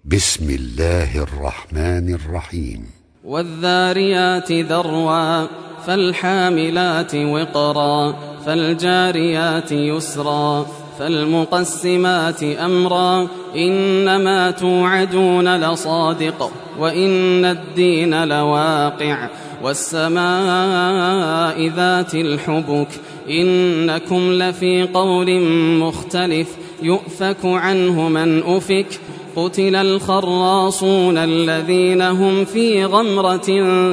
بسم الله الرحمن الرحيم. والذاريات ذروا فالحاملات وقرا فالجاريات يسرا فالمقسمات أمرا إنما توعدون لصادق وإن الدين لواقع والسماء ذات الحبك إنكم لفي قول مختلف يؤفك عنه من أفك قتل الخراصون الذين هم في غمرة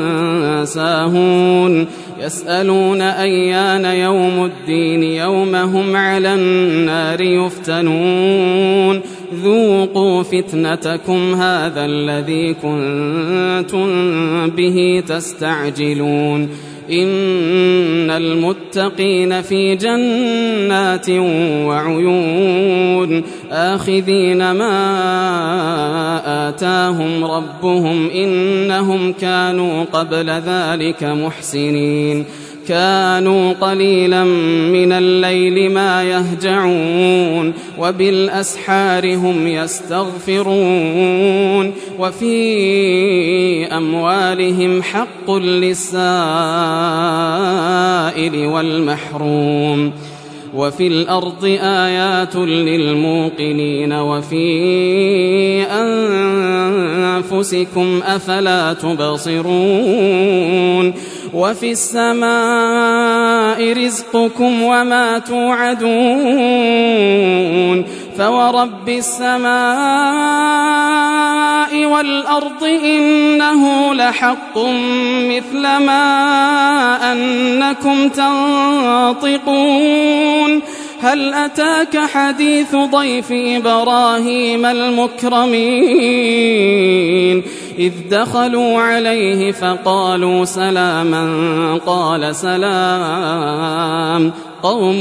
ساهون يسألون أيان يوم الدين يوم هم على النار يفتنون ذوقوا فتنتكم هذا الذي كنتم به تستعجلون إن المتقين في جنات وعيون آخذين ما آتاهم ربهم إنهم كانوا قبل ذلك محسنين كانوا قليلا من الليل ما يهجعون وبالأسحار هم يستغفرون وفي أموالهم حق للسائل والمحروم وفي الأرض آيات للموقنين وفي أنفسكم أفلا تبصرون وفي السماء رزقكم وما توعدون فورب السماء والأرض إنه لحق مثل ما أنكم تنطقون هل أتاك حديث ضيف إبراهيم المكرمين إذ دخلوا عليه فقالوا سلاما قال سلام قوم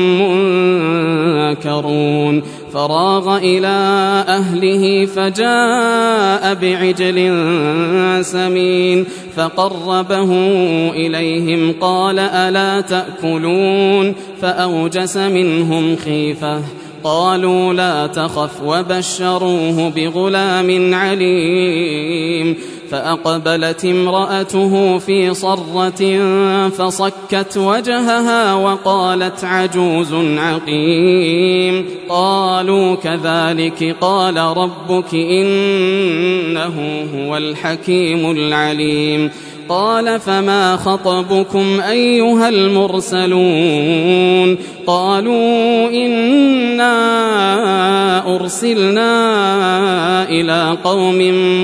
منكرون فراغ إلى أهله فجاء بعجل سمين فقربه إليهم قال ألا تأكلون فأوجس منهم خيفة قالوا لا تخف وبشروه بغلام عليم فأقبلت امرأته في صرة فصكت وجهها وقالت عجوز عقيم قالوا كذلك قال ربك إنه هو الحكيم العليم قال فما خطبكم أيها المرسلون قالوا إنا أرسلنا إلى قوم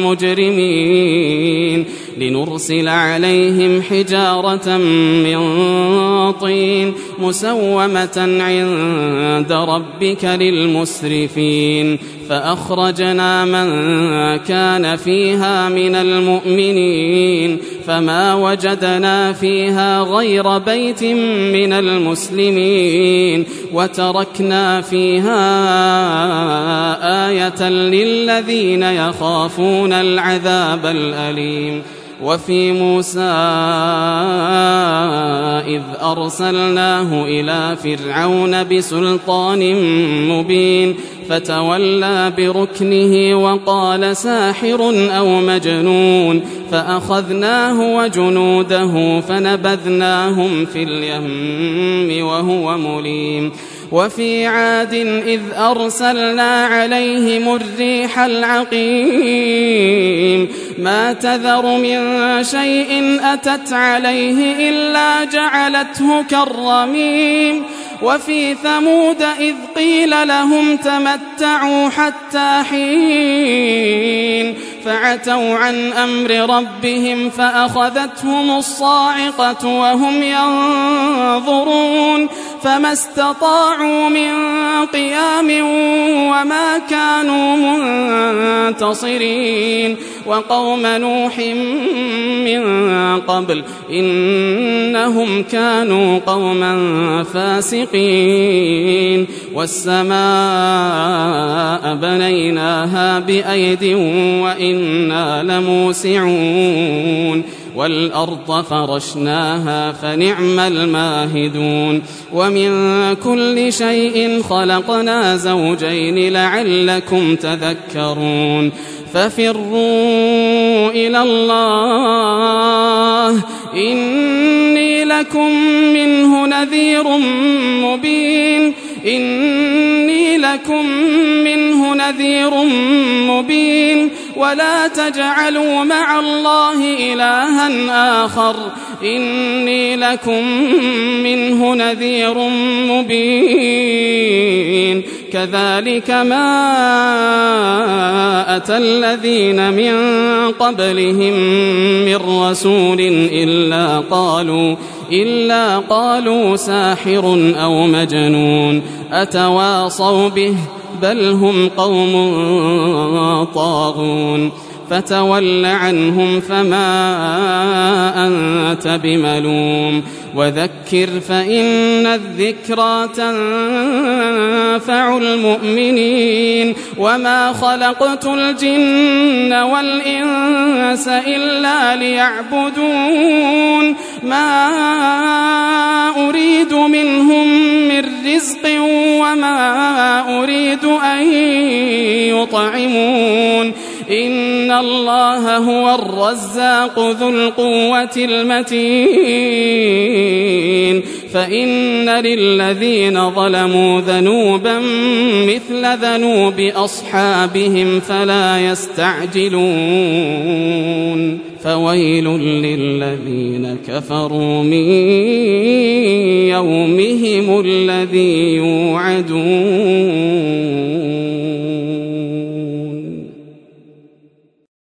مجرمين لنرسل عليهم حجارة من طين مسومة عند ربك للمسرفين فأخرجنا من كان فيها من المؤمنين فما وجدنا فيها غير بيت من المسلمين وتركنا فيها آية للذين يخافون العذاب الأليم وفي موسى إذ أرسلناه إلى فرعون بسلطان مبين فتولى بركنه وقال ساحر أو مجنون فأخذناه وجنوده فنبذناهم في اليم وهو مليم وفي عاد إذ أرسلنا عليهم الريح العقيم ما تذر من شيء أتت عليه إلا جعلته كالرميم وفي ثمود إذ قيل لهم تمتعوا حتى حين فعتوا عن أمر ربهم فأخذتهم الصاعقة وهم ينظرون فما استطاعوا من قيام وما كانوا منتصرين وقوم نوح من قبل إنهم كانوا قوما فاسقين والسماء بنيناها بأيد وإنا لموسعون والأرض فرشناها فنعم الماهدون ومن كل شيء خلقنا زوجين لعلكم تذكرون ففروا إلى الله إني لكم منه نذير مبين ولا تجعلوا مع الله إلها آخر إني لكم منه نذير مبين كذلك ما أتى الذين من قبلهم من رسول إلا قالوا ساحر أو مجنون أتواصوا به بل هم قوم طاغون فتول عنهم فما أنت بملوم وذكر فإن الذكرى تنفع المؤمنين وما خلقت الجن والإنس إلا ليعبدون ما أريد منهم من رزق وما أريد أن يطعمون إن الله هو الرزاق ذو القوة المتين فإن للذين ظلموا ذنوبا مثل ذنوب أصحابهم فلا يستعجلون فويل للذين كفروا من يومهم الذي يوعدون